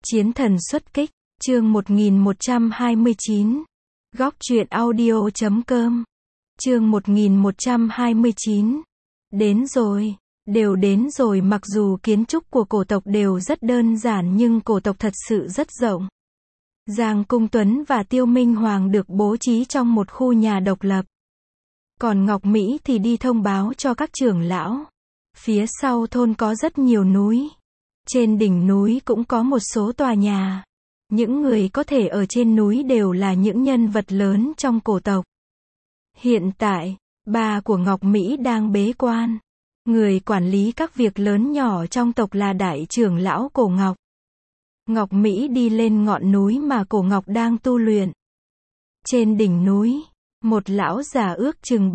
Chiến thần xuất kích, chương 1129. Góc truyện audio.com. Chương 1129. Đến rồi, đều đến rồi. Mặc dù kiến trúc của cổ tộc đều rất đơn giản nhưng cổ tộc thật sự rất rộng. Giang Cung Tuấn và Tiêu Minh Hoàng được bố trí trong một khu nhà độc lập. Còn Ngọc Mỹ thì đi thông báo cho các trưởng lão. Phía sau thôn có rất nhiều núi. Trên đỉnh núi cũng có một số tòa nhà. Những người có thể ở trên núi đều là những nhân vật lớn trong cổ tộc. Hiện tại, ba của Ngọc Mỹ đang bế quan. Người quản lý các việc lớn nhỏ trong tộc là đại trưởng lão Cổ Ngọc. Ngọc Mỹ đi lên ngọn núi mà Cổ Ngọc đang tu luyện. Trên đỉnh núi, một lão già ước chừng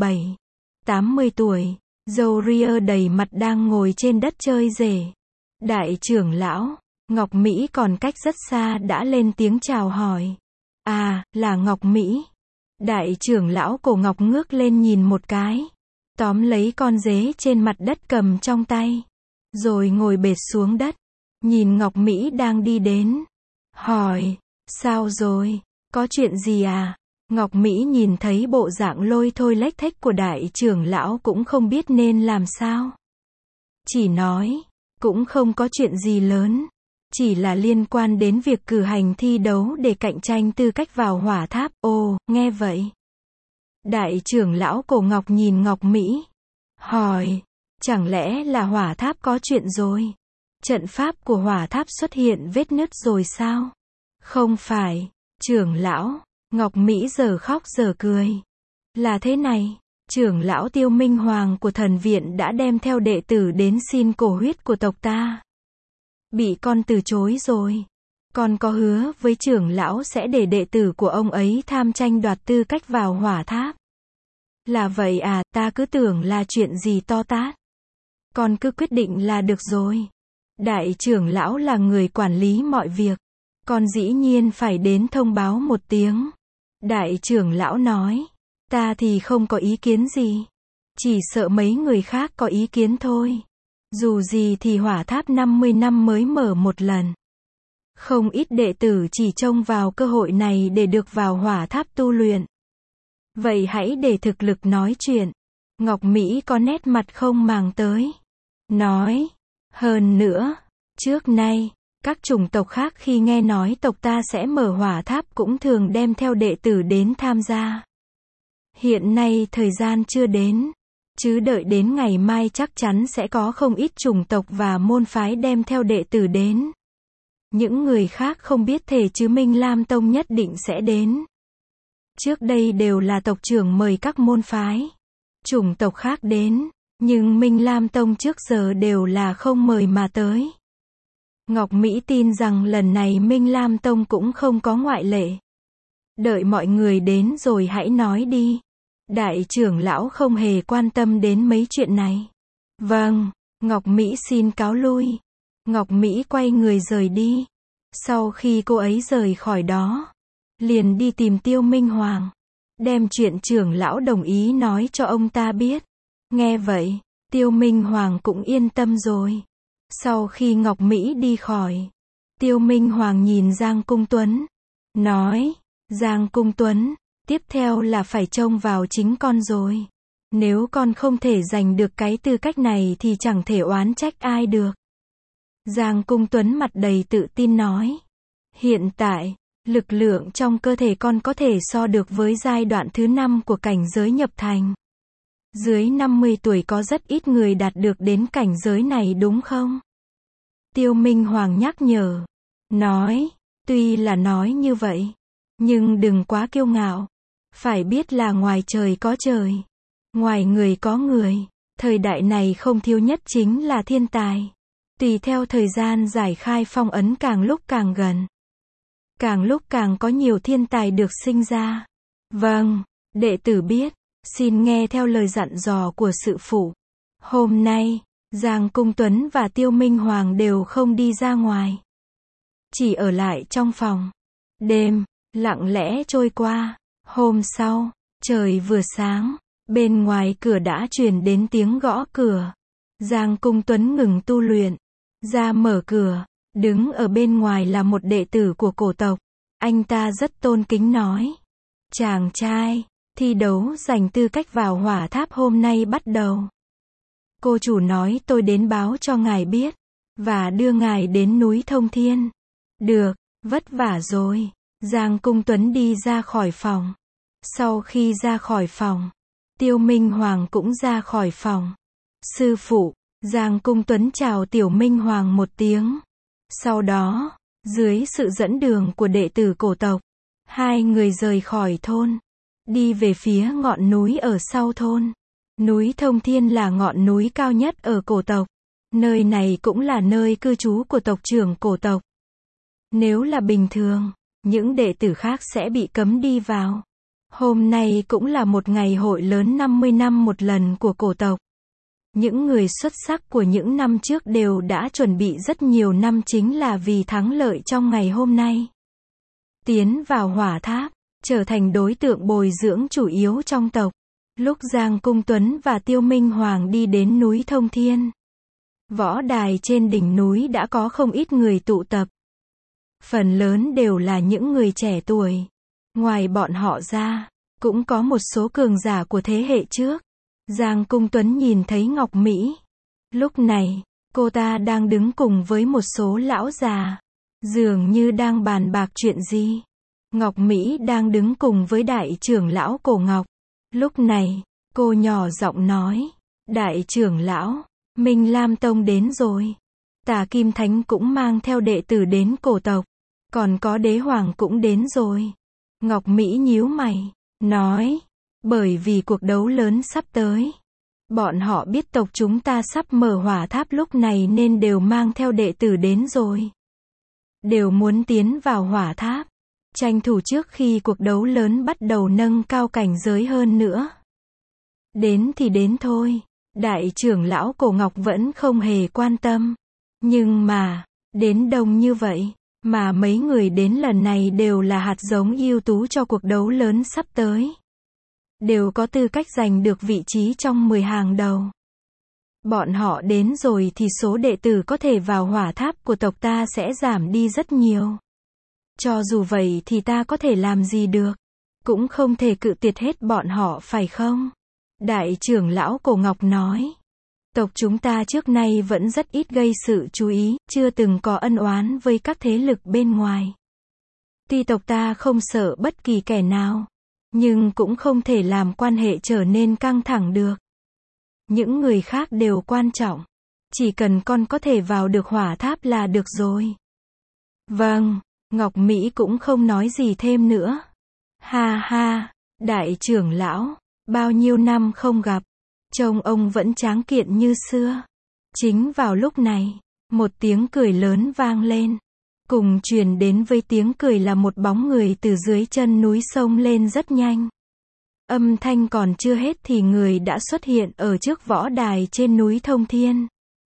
70 tuổi, râu ria đầy mặt đang ngồi trên đất chơi rể. Đại trưởng lão, Ngọc Mỹ còn cách rất xa đã lên tiếng chào hỏi. À, là Ngọc Mỹ. Đại trưởng lão Cổ Ngọc ngước lên nhìn một cái, tóm lấy con dế trên mặt đất cầm trong tay, rồi ngồi bệt xuống đất, nhìn Ngọc Mỹ đang đi đến. Hỏi, sao rồi, có chuyện gì à? Ngọc Mỹ nhìn thấy bộ dạng lôi thôi lếch thếch của đại trưởng lão cũng không biết nên làm sao. Chỉ nói, cũng không có chuyện gì lớn, chỉ là liên quan đến việc cử hành thi đấu để cạnh tranh tư cách vào hỏa tháp. Ồ, nghe vậy. Đại trưởng lão Cổ Ngọc nhìn Ngọc Mỹ, hỏi, chẳng lẽ là hỏa tháp có chuyện rồi? Trận pháp của hỏa tháp xuất hiện vết nứt rồi sao? Không phải, trưởng lão. Ngọc Mỹ giờ khóc giờ cười. Là thế này, trưởng lão Tiêu Minh Hoàng của thần viện đã đem theo đệ tử đến xin cổ huyết của tộc ta. Bị con từ chối rồi. Con có hứa với trưởng lão sẽ để đệ tử của ông ấy tham tranh đoạt tư cách vào hỏa tháp. Là vậy à, ta cứ tưởng là chuyện gì to tát. Con cứ quyết định là được rồi. Đại trưởng lão là người quản lý mọi việc. Con dĩ nhiên phải đến thông báo một tiếng. Đại trưởng lão nói, ta thì không có ý kiến gì. Chỉ sợ mấy người khác có ý kiến thôi. Dù gì thì hỏa tháp 50 năm mới mở một lần. Không ít đệ tử chỉ trông vào cơ hội này để được vào hỏa tháp tu luyện. Vậy hãy để thực lực nói chuyện. Ngọc Mỹ có nét mặt không màng tới. Nói, hơn nữa, trước nay, các chủng tộc khác khi nghe nói tộc ta sẽ mở hỏa tháp cũng thường đem theo đệ tử đến tham gia. Hiện nay thời gian chưa đến, chứ đợi đến ngày mai chắc chắn sẽ có không ít chủng tộc và môn phái đem theo đệ tử đến. Những người khác không biết thể chứ Minh Lam Tông nhất định sẽ đến. Trước đây đều là tộc trưởng mời các môn phái, chủng tộc khác đến, nhưng Minh Lam Tông trước giờ đều là không mời mà tới. Ngọc Mỹ tin rằng lần này Minh Lam Tông cũng không có ngoại lệ. Đợi mọi người đến rồi hãy nói đi. Đại trưởng lão không hề quan tâm đến mấy chuyện này. Vâng, Ngọc Mỹ xin cáo lui. Ngọc Mỹ quay người rời đi. Sau khi cô ấy rời khỏi đó, liền đi tìm Tiêu Minh Hoàng, đem chuyện trưởng lão đồng ý nói cho ông ta biết. Nghe vậy, Tiêu Minh Hoàng cũng yên tâm rồi. Sau khi Ngọc Mỹ đi khỏi, Tiêu Minh Hoàng nhìn Giang Cung Tuấn, nói, Giang Cung Tuấn, tiếp theo là phải trông vào chính con rồi. Nếu con không thể giành được cái tư cách này thì chẳng thể oán trách ai được. Giang Cung Tuấn mặt đầy tự tin nói, hiện tại, lực lượng trong cơ thể con có thể so được với giai đoạn thứ 5 của cảnh giới nhập thành. Dưới 50 tuổi có rất ít người đạt được đến cảnh giới này đúng không? Tiêu Minh Hoàng nhắc nhở. Nói, tuy là nói như vậy, nhưng đừng quá kiêu ngạo. Phải biết là ngoài trời có trời, ngoài người có người. Thời đại này không thiếu nhất chính là thiên tài. Tùy theo thời gian giải khai phong ấn càng lúc càng gần, càng lúc càng có nhiều thiên tài được sinh ra. Vâng, đệ tử biết. Xin nghe theo lời dặn dò của sư phụ. Hôm nay, Giang Cung Tuấn và Tiêu Minh Hoàng đều không đi ra ngoài, chỉ ở lại trong phòng. Đêm lặng lẽ trôi qua. Hôm sau, trời vừa sáng, bên ngoài cửa đã truyền đến tiếng gõ cửa. Giang Cung Tuấn ngừng tu luyện, ra mở cửa. Đứng ở bên ngoài là một đệ tử của cổ tộc. Anh ta rất tôn kính nói. Chàng trai, thi đấu giành tư cách vào hỏa tháp hôm nay bắt đầu. Cô chủ nói tôi đến báo cho ngài biết, và đưa ngài đến núi Thông Thiên. Được, vất vả rồi. Giang Cung Tuấn đi ra khỏi phòng. Sau khi ra khỏi phòng, Tiêu Minh Hoàng cũng ra khỏi phòng. Sư phụ, Giang Cung Tuấn chào Tiểu Minh Hoàng một tiếng. Sau đó, dưới sự dẫn đường của đệ tử cổ tộc, hai người rời khỏi thôn, đi về phía ngọn núi ở sau thôn. Núi Thông Thiên là ngọn núi cao nhất ở cổ tộc. Nơi này cũng là nơi cư trú của tộc trưởng cổ tộc. Nếu là bình thường, những đệ tử khác sẽ bị cấm đi vào. Hôm nay cũng là một ngày hội lớn 50 năm một lần của cổ tộc. Những người xuất sắc của những năm trước đều đã chuẩn bị rất nhiều năm chính là vì thắng lợi trong ngày hôm nay. Tiến vào hỏa tháp, trở thành đối tượng bồi dưỡng chủ yếu trong tộc. Lúc Giang Cung Tuấn và Tiêu Minh Hoàng đi đến núi Thông Thiên, võ đài trên đỉnh núi đã có không ít người tụ tập. Phần lớn đều là những người trẻ tuổi. Ngoài bọn họ ra, cũng có một số cường giả của thế hệ trước. Giang Cung Tuấn nhìn thấy Ngọc Mỹ. Lúc này, cô ta đang đứng cùng với một số lão già, dường như đang bàn bạc chuyện gì. Ngọc Mỹ đang đứng cùng với đại trưởng lão Cổ Ngọc. Lúc này, cô nhỏ giọng nói, đại trưởng lão, Minh Lam Tông đến rồi. Tà Kim Thánh cũng mang theo đệ tử đến cổ tộc. Còn có đế hoàng cũng đến rồi. Ngọc Mỹ nhíu mày, nói, bởi vì cuộc đấu lớn sắp tới. Bọn họ biết tộc chúng ta sắp mở hỏa tháp lúc này nên đều mang theo đệ tử đến rồi. Đều muốn tiến vào hỏa tháp. Tranh thủ trước khi cuộc đấu lớn bắt đầu nâng cao cảnh giới hơn nữa. Đến thì đến thôi. Đại trưởng lão Cổ Ngọc vẫn không hề quan tâm. Nhưng mà, đến đông như vậy, mà mấy người đến lần này đều là hạt giống ưu tú cho cuộc đấu lớn sắp tới. Đều có tư cách giành được vị trí trong 10 hàng đầu. Bọn họ đến rồi thì số đệ tử có thể vào hỏa tháp của tộc ta sẽ giảm đi rất nhiều. Cho dù vậy thì ta có thể làm gì được? Cũng không thể cự tuyệt hết bọn họ phải không? Đại trưởng lão Cổ Ngọc nói. Tộc chúng ta trước nay vẫn rất ít gây sự chú ý, chưa từng có ân oán với các thế lực bên ngoài. Tuy tộc ta không sợ bất kỳ kẻ nào, nhưng cũng không thể làm quan hệ trở nên căng thẳng được. Những người khác đều quan trọng. Chỉ cần con có thể vào được hỏa tháp là được rồi. Vâng, Ngọc Mỹ cũng không nói gì thêm nữa. Ha ha, đại trưởng lão, bao nhiêu năm không gặp, trông ông vẫn tráng kiện như xưa. Chính vào lúc này, một tiếng cười lớn vang lên. Cùng truyền đến với tiếng cười là một bóng người từ dưới chân núi xông lên rất nhanh. Âm thanh còn chưa hết thì người đã xuất hiện ở trước võ đài trên núi Thông Thiên.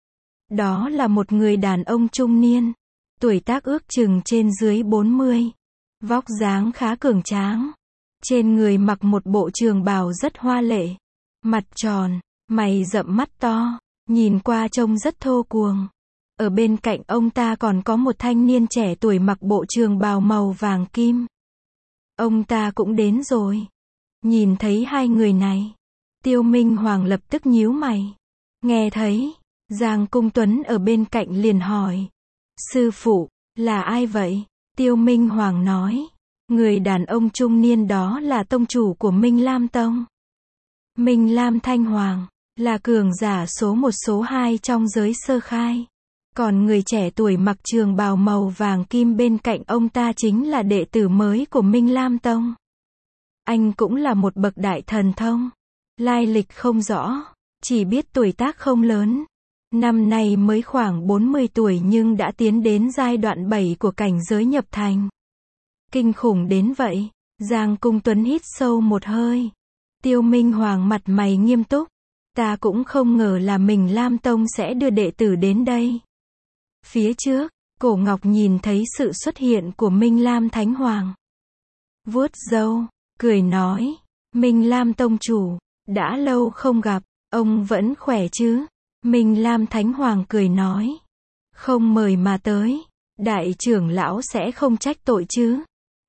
Đó là một người đàn ông trung niên, tuổi tác ước chừng trên dưới 40. Vóc dáng khá cường tráng. Trên người mặc một bộ trường bào rất hoa lệ. Mặt tròn, mày rậm mắt to, nhìn qua trông rất thô cuồng. Ở bên cạnh ông ta còn có một thanh niên trẻ tuổi mặc bộ trường bào màu vàng kim. Ông ta cũng đến rồi. Nhìn thấy hai người này, Tiêu Minh Hoàng lập tức nhíu mày. Nghe thấy, Giang Cung Tuấn ở bên cạnh liền hỏi. Sư phụ, là ai vậy? Tiêu Minh Hoàng nói. Người đàn ông trung niên đó là tông chủ của Minh Lam Tông. Minh Lam Thanh Hoàng, là cường giả số 1 số 2 trong giới sơ khai. Còn người trẻ tuổi mặc trường bào màu vàng kim bên cạnh ông ta chính là đệ tử mới của Minh Lam Tông. Anh cũng là một bậc đại thần thông. Lai lịch không rõ, chỉ biết tuổi tác không lớn. Năm nay mới khoảng 40 tuổi nhưng đã tiến đến giai đoạn 7 của cảnh giới nhập thành. Kinh khủng đến vậy. Giang Cung Tuấn hít sâu một hơi. Tiêu Minh Hoàng mặt mày nghiêm túc. Ta cũng không ngờ là mình Lam Tông sẽ đưa đệ tử đến đây. Phía trước, Cổ Ngọc nhìn thấy sự xuất hiện của Minh Lam Thánh Hoàng. Vuốt râu, cười nói. Minh Lam Tông chủ, đã lâu không gặp, ông vẫn khỏe chứ? Minh Lam Thánh Hoàng cười nói. Không mời mà tới, Đại trưởng lão sẽ không trách tội chứ?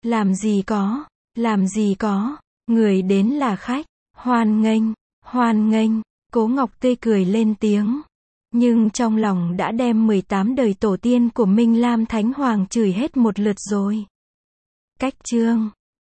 Làm gì có, người đến là khách, hoan nghênh, Cố Ngọc tươi cười lên tiếng. Nhưng trong lòng đã đem 18 đời tổ tiên của Minh Lam Thánh Hoàng chửi hết một lượt rồi. Cách chương